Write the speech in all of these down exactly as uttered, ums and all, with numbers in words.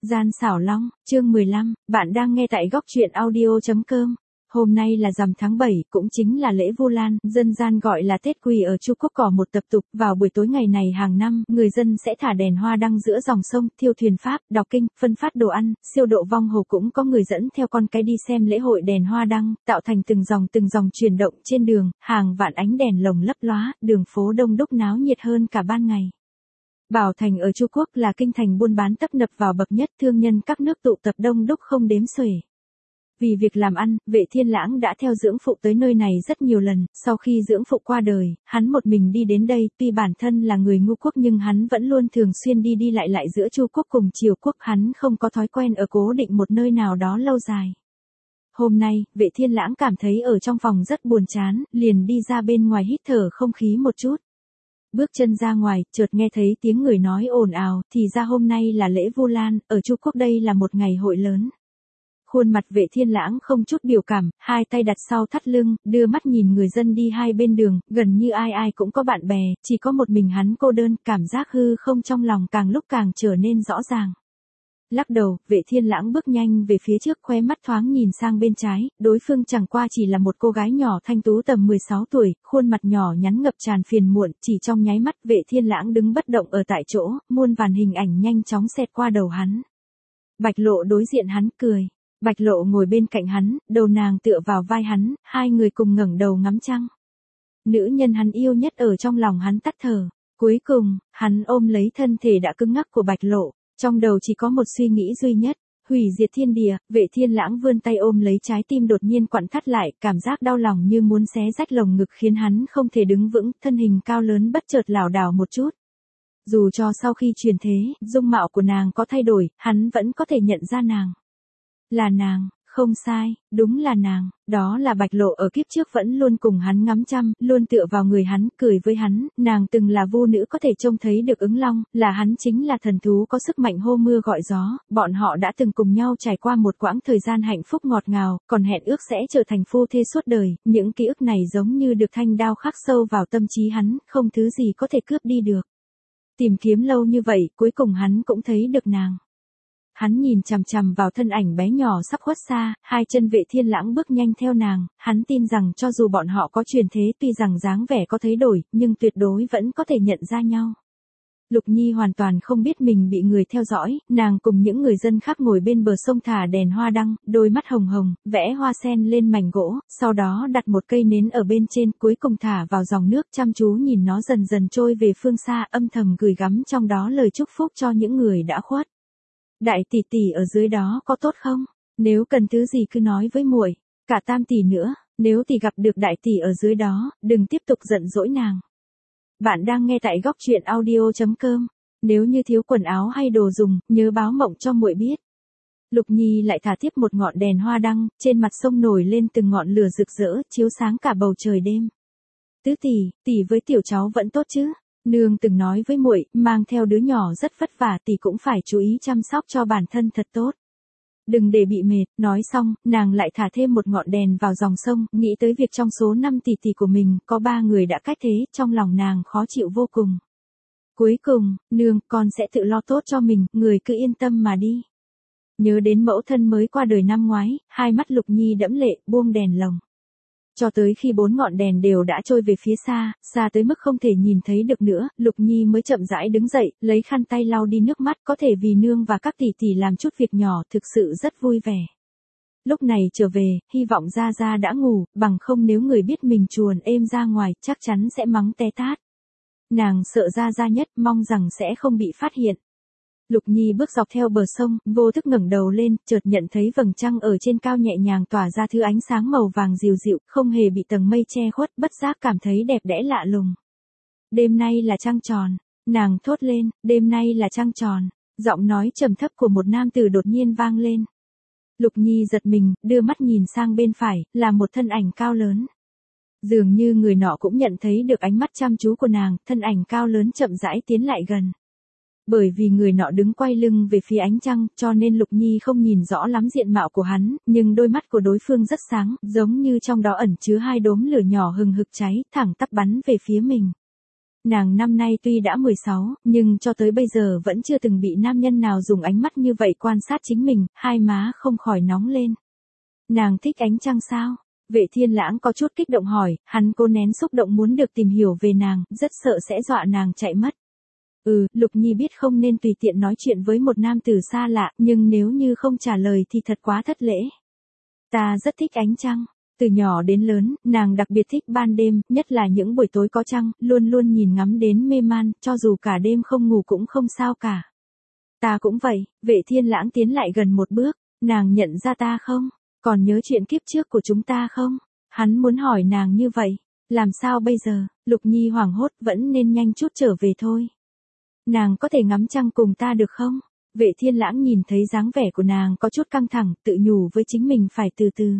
Gian xảo long, chương mười lăm, bạn đang nghe tại góc truyện audio chấm com. Hôm nay là rằm tháng bảy, cũng chính là lễ Vu Lan, dân gian gọi là Tết Quỳ ở Chu Quốc có một tập tục, vào buổi tối ngày này hàng năm, người dân sẽ thả đèn hoa đăng giữa dòng sông, thiêu thuyền pháp, đọc kinh, phân phát đồ ăn, siêu độ vong hồ, cũng có người dẫn theo con cái đi xem lễ hội đèn hoa đăng, tạo thành từng dòng từng dòng chuyển động trên đường, hàng vạn ánh đèn lồng lấp lóa, đường phố đông đúc náo nhiệt hơn cả ban ngày. Bảo Thành ở Chu Quốc là kinh thành buôn bán tấp nập vào bậc nhất, thương nhân các nước tụ tập đông đúc không đếm xuể. Vì việc làm ăn, Vệ Thiên Lãng đã theo dưỡng phụ tới nơi này rất nhiều lần, sau khi dưỡng phụ qua đời, hắn một mình đi đến đây, tuy bản thân là người Ngũ Quốc nhưng hắn vẫn luôn thường xuyên đi đi lại lại giữa Chu Quốc cùng Triều Quốc, hắn không có thói quen ở cố định một nơi nào đó lâu dài. Hôm nay, Vệ Thiên Lãng cảm thấy ở trong phòng rất buồn chán, liền đi ra bên ngoài hít thở không khí một chút. Bước chân ra ngoài, chợt nghe thấy tiếng người nói ồn ào, thì ra hôm nay là lễ Vu Lan, ở Chu Quốc đây là một ngày hội lớn. Khuôn mặt Vệ Thiên Lãng không chút biểu cảm, hai tay đặt sau thắt lưng, đưa mắt nhìn người dân đi hai bên đường, gần như ai ai cũng có bạn bè, chỉ có một mình hắn cô đơn, cảm giác hư không trong lòng càng lúc càng trở nên rõ ràng. Lắc đầu, Vệ Thiên Lãng bước nhanh về phía trước, khóe mắt thoáng nhìn sang bên trái, đối phương chẳng qua chỉ là một cô gái nhỏ thanh tú tầm mười sáu tuổi, khuôn mặt nhỏ nhắn ngập tràn phiền muộn, chỉ trong nháy mắt Vệ Thiên Lãng đứng bất động ở tại chỗ, muôn vàn hình ảnh nhanh chóng xẹt qua đầu hắn. Bạch Lộ đối diện hắn cười, Bạch Lộ ngồi bên cạnh hắn, đầu nàng tựa vào vai hắn, hai người cùng ngẩng đầu ngắm trăng. Nữ nhân hắn yêu nhất ở trong lòng hắn tắt thở, cuối cùng, hắn ôm lấy thân thể đã cứng ngắc của Bạch Lộ. Trong đầu chỉ có một suy nghĩ duy nhất, hủy diệt thiên địa. Vệ Thiên Lãng vươn tay ôm lấy trái tim đột nhiên quặn thắt lại, cảm giác đau lòng như muốn xé rách lồng ngực khiến hắn không thể đứng vững, thân hình cao lớn bất chợt lảo đảo một chút. Dù cho sau khi truyền thế, dung mạo của nàng có thay đổi, hắn vẫn có thể nhận ra nàng. Là nàng, không sai, đúng là nàng, đó là Bạch Lộ ở kiếp trước vẫn luôn cùng hắn ngắm trăm, luôn tựa vào người hắn, cười với hắn, nàng từng là vu nữ có thể trông thấy được ứng long, là hắn chính là thần thú có sức mạnh hô mưa gọi gió, bọn họ đã từng cùng nhau trải qua một quãng thời gian hạnh phúc ngọt ngào, còn hẹn ước sẽ trở thành phu thê suốt đời, những ký ức này giống như được thanh đao khắc sâu vào tâm trí hắn, không thứ gì có thể cướp đi được. Tìm kiếm lâu như vậy, cuối cùng hắn cũng thấy được nàng. Hắn nhìn chằm chằm vào thân ảnh bé nhỏ sắp khuất xa, hai chân Vệ Thiên Lãng bước nhanh theo nàng, hắn tin rằng cho dù bọn họ có truyền thế, tuy rằng dáng vẻ có thay đổi, nhưng tuyệt đối vẫn có thể nhận ra nhau. Lục Nhi hoàn toàn không biết mình bị người theo dõi, nàng cùng những người dân khác ngồi bên bờ sông thả đèn hoa đăng, đôi mắt hồng hồng, vẽ hoa sen lên mảnh gỗ, sau đó đặt một cây nến ở bên trên, cuối cùng thả vào dòng nước, chăm chú nhìn nó dần dần trôi về phương xa, âm thầm gửi gắm trong đó lời chúc phúc cho những người đã khuất. Đại tỷ tỷ ở dưới đó có tốt không? Nếu cần thứ gì cứ nói với muội. Cả tam tỷ nữa, nếu tỷ gặp được đại tỷ ở dưới đó, đừng tiếp tục giận dỗi nàng. Bạn đang nghe tại góc truyện audio chấm com. Nếu như thiếu quần áo hay đồ dùng, nhớ báo mộng cho muội biết. Lục Nhi lại thả tiếp một ngọn đèn hoa đăng, trên mặt sông nổi lên từng ngọn lửa rực rỡ, chiếu sáng cả bầu trời đêm. Tứ tỷ, tỷ với tiểu cháu vẫn tốt chứ? Nương từng nói với muội, mang theo đứa nhỏ rất vất vả, tỷ cũng phải chú ý chăm sóc cho bản thân thật tốt. Đừng để bị mệt, nói xong, nàng lại thả thêm một ngọn đèn vào dòng sông, nghĩ tới việc trong số năm tỷ tỷ của mình, có ba người đã cách thế, trong lòng nàng khó chịu vô cùng. Cuối cùng, nương, con sẽ tự lo tốt cho mình, người cứ yên tâm mà đi. Nhớ đến mẫu thân mới qua đời năm ngoái, hai mắt Lục Nhi đẫm lệ, buông đèn lồng. Cho tới khi bốn ngọn đèn đều đã trôi về phía xa, xa tới mức không thể nhìn thấy được nữa, Lục Nhi mới chậm rãi đứng dậy, lấy khăn tay lau đi nước mắt, có thể vì nương và các tỷ tỷ làm chút việc nhỏ, thực sự rất vui vẻ. Lúc này trở về, hy vọng Gia Gia đã ngủ, bằng không nếu người biết mình chuồn êm ra ngoài, chắc chắn sẽ mắng té tát. Nàng sợ Gia Gia nhất, mong rằng sẽ không bị phát hiện. Lục Nhi bước dọc theo bờ sông, vô thức ngẩng đầu lên, chợt nhận thấy vầng trăng ở trên cao nhẹ nhàng tỏa ra thứ ánh sáng màu vàng dịu dịu, không hề bị tầng mây che khuất, bất giác cảm thấy đẹp đẽ lạ lùng. Đêm nay là trăng tròn, nàng thốt lên, đêm nay là trăng tròn, giọng nói trầm thấp của một nam tử đột nhiên vang lên. Lục Nhi giật mình, đưa mắt nhìn sang bên phải, là một thân ảnh cao lớn. Dường như người nọ cũng nhận thấy được ánh mắt chăm chú của nàng, thân ảnh cao lớn chậm rãi tiến lại gần. Bởi vì người nọ đứng quay lưng về phía ánh trăng, cho nên Lục Nhi không nhìn rõ lắm diện mạo của hắn, nhưng đôi mắt của đối phương rất sáng, giống như trong đó ẩn chứa hai đốm lửa nhỏ hừng hực cháy, thẳng tắp bắn về phía mình. Nàng năm nay tuy đã mười sáu, nhưng cho tới bây giờ vẫn chưa từng bị nam nhân nào dùng ánh mắt như vậy quan sát chính mình, hai má không khỏi nóng lên. Nàng thích ánh trăng sao? Vệ Thiên Lãng có chút kích động hỏi, hắn cố nén xúc động muốn được tìm hiểu về nàng, rất sợ sẽ dọa nàng chạy mất. Ừ, Lục Nhi biết không nên tùy tiện nói chuyện với một nam tử xa lạ, nhưng nếu như không trả lời thì thật quá thất lễ. Ta rất thích ánh trăng. Từ nhỏ đến lớn, nàng đặc biệt thích ban đêm, nhất là những buổi tối có trăng, luôn luôn nhìn ngắm đến mê man, cho dù cả đêm không ngủ cũng không sao cả. Ta cũng vậy. Vệ Thiên Lãng tiến lại gần một bước, nàng nhận ra ta không? Còn nhớ chuyện kiếp trước của chúng ta không? Hắn muốn hỏi nàng như vậy. Làm sao bây giờ? Lục Nhi hoảng hốt, vẫn nên nhanh chút trở về thôi. Nàng có thể ngắm trăng cùng ta được không? Vệ Thiên Lãng nhìn thấy dáng vẻ của nàng có chút căng thẳng, tự nhủ với chính mình phải từ từ.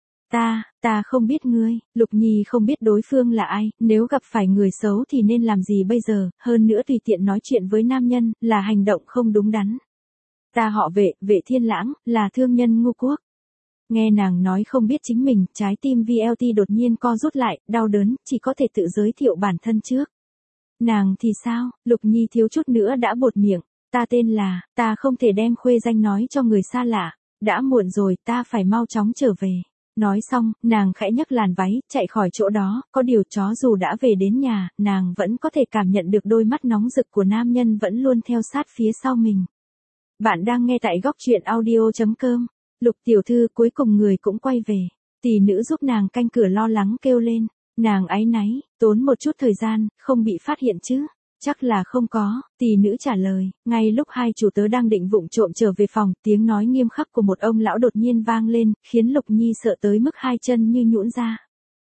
Ta, ta không biết ngươi. Lục Nhi không biết đối phương là ai, nếu gặp phải người xấu thì nên làm gì bây giờ, hơn nữa tùy tiện nói chuyện với nam nhân, là hành động không đúng đắn. Ta họ Vệ, Vệ Thiên Lãng, là thương nhân Ngô Quốc. Nghe nàng nói không biết chính mình, trái tim vê lờ tê đột nhiên co rút lại, đau đớn, chỉ có thể tự giới thiệu bản thân trước. Nàng thì sao? Lục Nhi thiếu chút nữa đã buột miệng. Ta tên là, ta không thể đem khuê danh nói cho người xa lạ. Đã muộn rồi, ta phải mau chóng trở về. Nói xong, nàng khẽ nhấc làn váy, chạy khỏi chỗ đó, có điều chó dù đã về đến nhà, nàng vẫn có thể cảm nhận được đôi mắt nóng rực của nam nhân vẫn luôn theo sát phía sau mình. Bạn đang nghe tại góc truyện audio chấm com. Lục tiểu thư cuối cùng người cũng quay về. Tỷ nữ giúp nàng canh cửa lo lắng kêu lên. Nàng áy náy, tốn một chút thời gian, không bị phát hiện chứ. Chắc là không có, tỷ nữ trả lời. Ngay lúc hai chủ tớ đang định vụng trộm trở về phòng, tiếng nói nghiêm khắc của một ông lão đột nhiên vang lên, khiến Lục Nhi sợ tới mức hai chân như nhũn ra.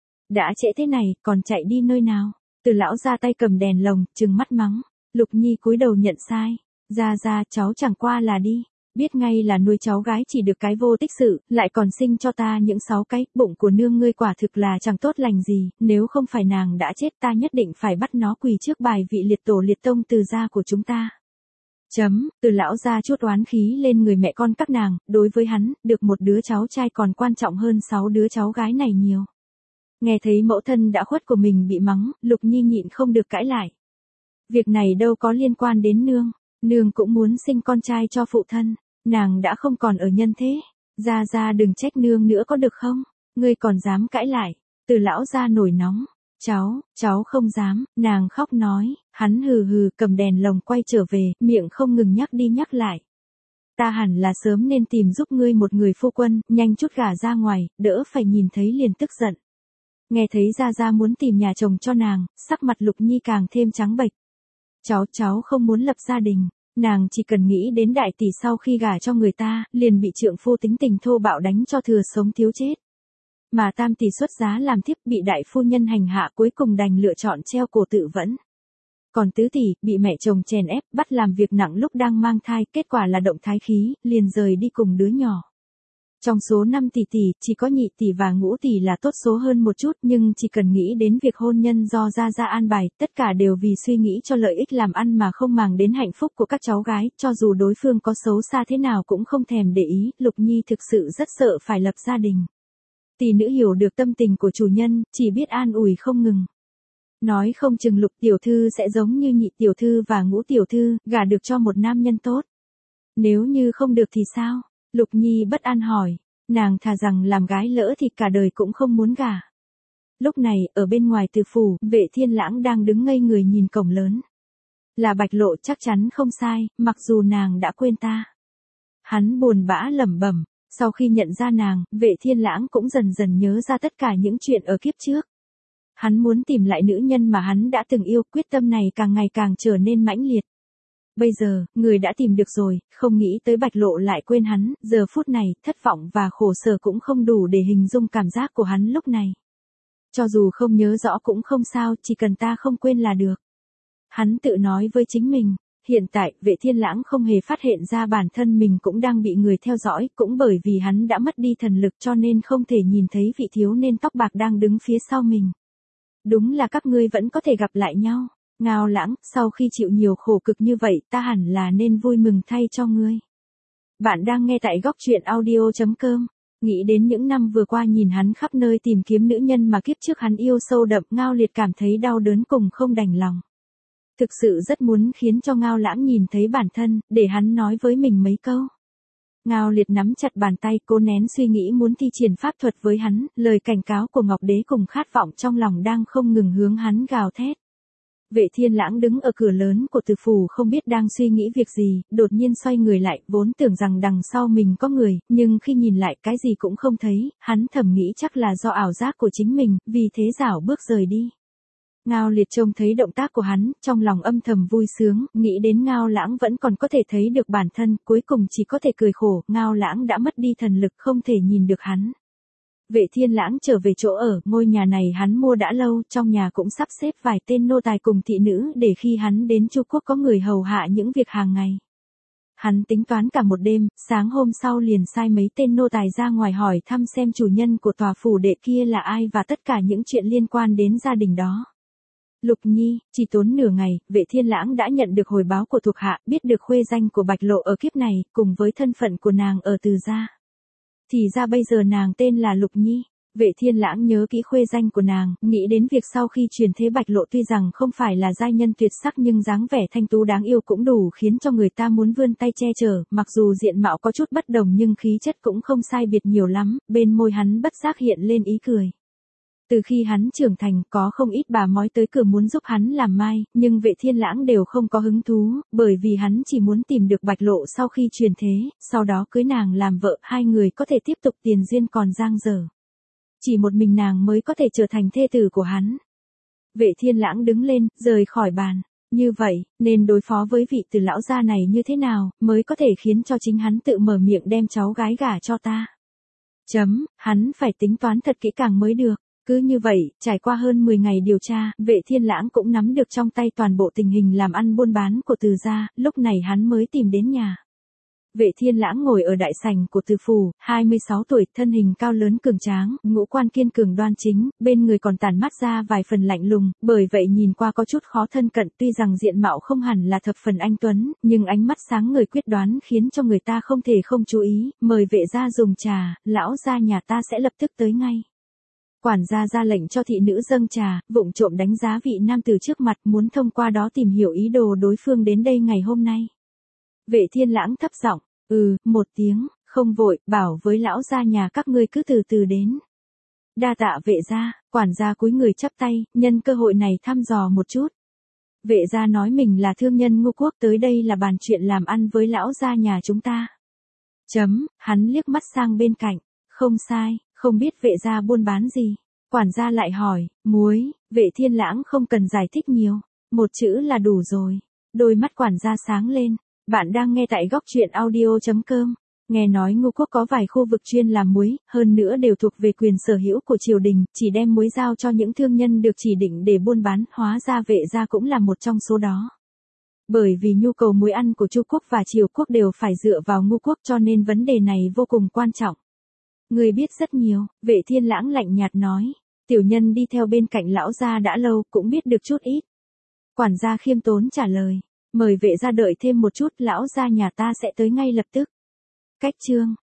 Đã trễ thế này, còn chạy đi nơi nào? Từ lão ra tay cầm đèn lồng, trừng mắt mắng. Lục Nhi cúi đầu nhận sai. Ra ra, cháu chẳng qua là đi. Biết ngay là nuôi cháu gái chỉ được cái vô tích sự, lại còn sinh cho ta những sáu cái, bụng của nương ngươi quả thực là chẳng tốt lành gì, nếu không phải nàng đã chết ta nhất định phải bắt nó quỳ trước bài vị liệt tổ liệt tông từ gia của chúng ta. Chấm, Từ lão ra chút oán khí lên người mẹ con các nàng, đối với hắn, được một đứa cháu trai còn quan trọng hơn sáu đứa cháu gái này nhiều. Nghe thấy mẫu thân đã khuất của mình bị mắng, Lục Nhi nhịn không được cãi lại. Việc này đâu có liên quan đến nương. Nương cũng muốn sinh con trai cho phụ thân, nàng đã không còn ở nhân thế. Ra ra đừng trách nương nữa có được không? Ngươi còn dám cãi lại. Từ lão ra nổi nóng. Cháu, cháu không dám, nàng khóc nói. Hắn hừ hừ cầm đèn lồng quay trở về, miệng không ngừng nhắc đi nhắc lại. Ta hẳn là sớm nên tìm giúp ngươi một người phu quân, nhanh chút gả ra ngoài, đỡ phải nhìn thấy liền tức giận. Nghe thấy ra ra muốn tìm nhà chồng cho nàng, sắc mặt Lục Nhi càng thêm trắng bệch. Cháu, cháu không muốn lập gia đình, nàng chỉ cần nghĩ đến đại tỷ sau khi gả cho người ta, liền bị trượng phu tính tình thô bạo đánh cho thừa sống thiếu chết. Mà tam tỷ xuất giá làm thiếp bị đại phu nhân hành hạ cuối cùng đành lựa chọn treo cổ tự vẫn. Còn tứ tỷ, bị mẹ chồng chèn ép, bắt làm việc nặng lúc đang mang thai, kết quả là động thái khí, liền rời đi cùng đứa nhỏ. Trong số năm tỷ tỷ, chỉ có nhị tỷ và ngũ tỷ là tốt số hơn một chút, nhưng chỉ cần nghĩ đến việc hôn nhân do gia gia an bài, tất cả đều vì suy nghĩ cho lợi ích làm ăn mà không màng đến hạnh phúc của các cháu gái, cho dù đối phương có xấu xa thế nào cũng không thèm để ý, Lục Nhi thực sự rất sợ phải lập gia đình. Tỷ nữ hiểu được tâm tình của chủ nhân, chỉ biết an ủi không ngừng. Nói không chừng Lục tiểu thư sẽ giống như nhị tiểu thư và ngũ tiểu thư, gả được cho một nam nhân tốt. Nếu như không được thì sao? Lục Nhi bất an hỏi, nàng thà rằng làm gái lỡ thì cả đời cũng không muốn gả. Lúc này, ở bên ngoài từ phủ, Vệ Thiên Lãng đang đứng ngây người nhìn cổng lớn. Là Bạch Lộ chắc chắn không sai, mặc dù nàng đã quên ta. Hắn buồn bã lẩm bẩm, sau khi nhận ra nàng, Vệ Thiên Lãng cũng dần dần nhớ ra tất cả những chuyện ở kiếp trước. Hắn muốn tìm lại nữ nhân mà hắn đã từng yêu, quyết tâm này càng ngày càng trở nên mãnh liệt. Bây giờ, người đã tìm được rồi, không nghĩ tới Bạch Lộ lại quên hắn, giờ phút này, thất vọng và khổ sở cũng không đủ để hình dung cảm giác của hắn lúc này. Cho dù không nhớ rõ cũng không sao, chỉ cần ta không quên là được. Hắn tự nói với chính mình, hiện tại, Vệ Thiên Lãng không hề phát hiện ra bản thân mình cũng đang bị người theo dõi, cũng bởi vì hắn đã mất đi thần lực cho nên không thể nhìn thấy vị thiếu niên tóc bạc đang đứng phía sau mình. Đúng là các ngươi vẫn có thể gặp lại nhau. Ngao Lãng, sau khi chịu nhiều khổ cực như vậy, ta hẳn là nên vui mừng thay cho ngươi. Bạn đang nghe tại góc truyện audio chấm com. Nghĩ đến những năm vừa qua nhìn hắn khắp nơi tìm kiếm nữ nhân mà kiếp trước hắn yêu sâu đậm, Ngao Liệt cảm thấy đau đớn cùng không đành lòng. thực sự rất muốn khiến cho Ngao Lãng nhìn thấy bản thân, để hắn nói với mình mấy câu. Ngao Liệt nắm chặt bàn tay, cố nén suy nghĩ muốn thi triển pháp thuật với hắn, lời cảnh cáo của Ngọc Đế cùng khát vọng trong lòng đang không ngừng hướng hắn gào thét. Vệ Thiên Lãng đứng ở cửa lớn của Từ Phủ không biết đang suy nghĩ việc gì, đột nhiên xoay người lại, vốn tưởng rằng đằng sau mình có người, nhưng khi nhìn lại cái gì cũng không thấy, hắn thầm nghĩ chắc là do ảo giác của chính mình, vì thế rảo bước rời đi. Ngao Liệt trông thấy động tác của hắn, trong lòng âm thầm vui sướng, nghĩ đến Ngao Lãng vẫn còn có thể thấy được bản thân, cuối cùng chỉ có thể cười khổ, Ngao Lãng đã mất đi thần lực không thể nhìn được hắn. Vệ Thiên Lãng trở về chỗ ở, ngôi nhà này hắn mua đã lâu, trong nhà cũng sắp xếp vài tên nô tài cùng thị nữ để khi hắn đến Chu Quốc có người hầu hạ những việc hàng ngày. Hắn tính toán cả một đêm, sáng hôm sau liền sai mấy tên nô tài ra ngoài hỏi thăm xem chủ nhân của tòa phủ đệ kia là ai và tất cả những chuyện liên quan đến gia đình đó. Lục Nhi, chỉ tốn nửa ngày, Vệ Thiên Lãng đã nhận được hồi báo của thuộc hạ, biết được khuê danh của Bạch Lộ ở kiếp này, cùng với thân phận của nàng ở Từ gia. Thì ra bây giờ nàng tên là Lục Nhi. Vệ Thiên Lãng nhớ kỹ khuê danh của nàng, nghĩ đến việc sau khi truyền thế Bạch Lộ tuy rằng không phải là giai nhân tuyệt sắc nhưng dáng vẻ thanh tú đáng yêu cũng đủ khiến cho người ta muốn vươn tay che chở, mặc dù diện mạo có chút bất đồng nhưng khí chất cũng không sai biệt nhiều lắm, bên môi hắn bất giác hiện lên ý cười. Từ khi hắn trưởng thành có không ít bà mói tới cửa muốn giúp hắn làm mai, nhưng Vệ Thiên Lãng đều không có hứng thú, bởi vì hắn chỉ muốn tìm được Bạch Lộ sau khi truyền thế, sau đó cưới nàng làm vợ, hai người có thể tiếp tục tiền duyên còn dang dở. Chỉ một mình nàng mới có thể trở thành thê tử của hắn. Vệ Thiên Lãng đứng lên, rời khỏi bàn. Như vậy, nên đối phó với vị Từ lão gia này như thế nào, mới có thể khiến cho chính hắn tự mở miệng đem cháu gái gả cho ta. Chấm, hắn phải tính toán thật kỹ càng mới được. Cứ như vậy, trải qua hơn mười ngày điều tra, Vệ Thiên Lãng cũng nắm được trong tay toàn bộ tình hình làm ăn buôn bán của Từ gia, lúc này hắn mới tìm đến nhà. Vệ Thiên Lãng ngồi ở đại sảnh của Từ phủ, hai mươi sáu tuổi, thân hình cao lớn cường tráng, ngũ quan kiên cường đoan chính, bên người còn tản mát ra vài phần lạnh lùng, bởi vậy nhìn qua có chút khó thân cận, tuy rằng diện mạo không hẳn là thập phần anh tuấn, nhưng ánh mắt sáng ngời quyết đoán khiến cho người ta không thể không chú ý, mời vệ gia dùng trà, lão gia nhà ta sẽ lập tức tới ngay. Quản gia ra lệnh cho thị nữ dâng trà, vụng trộm đánh giá vị nam tử trước mặt, muốn thông qua đó tìm hiểu ý đồ đối phương đến đây ngày hôm nay. Vệ Thiên Lãng thấp giọng, ừ, một tiếng, không vội, bảo với lão gia nhà các ngươi cứ từ từ đến. Đa tạ vệ gia, quản gia cúi người chắp tay, nhân cơ hội này thăm dò một chút. Vệ gia nói mình là thương nhân Ngô Quốc tới đây là bàn chuyện làm ăn với lão gia nhà chúng ta. Chấm, hắn liếc mắt sang bên cạnh, không sai. Không biết vệ gia buôn bán gì. Quản gia lại hỏi, muối, Vệ Thiên Lãng không cần giải thích nhiều. Một chữ là đủ rồi. Đôi mắt quản gia sáng lên. Bạn đang nghe tại góc truyện audio chấm com. Nghe nói Ngô Quốc có vài khu vực chuyên làm muối, hơn nữa đều thuộc về quyền sở hữu của triều đình, chỉ đem muối giao cho những thương nhân được chỉ định để buôn bán, hóa ra Vệ gia cũng là một trong số đó. Bởi vì nhu cầu muối ăn của Chu Quốc và Triều Quốc đều phải dựa vào Ngô Quốc cho nên vấn đề này vô cùng quan trọng. Người biết rất nhiều, Vệ Thiên Lãng lạnh nhạt nói. Tiểu nhân đi theo bên cạnh lão gia đã lâu, cũng biết được chút ít. Quản gia khiêm tốn trả lời. Mời vệ gia đợi thêm một chút, lão gia nhà ta sẽ tới ngay lập tức. Cách chương.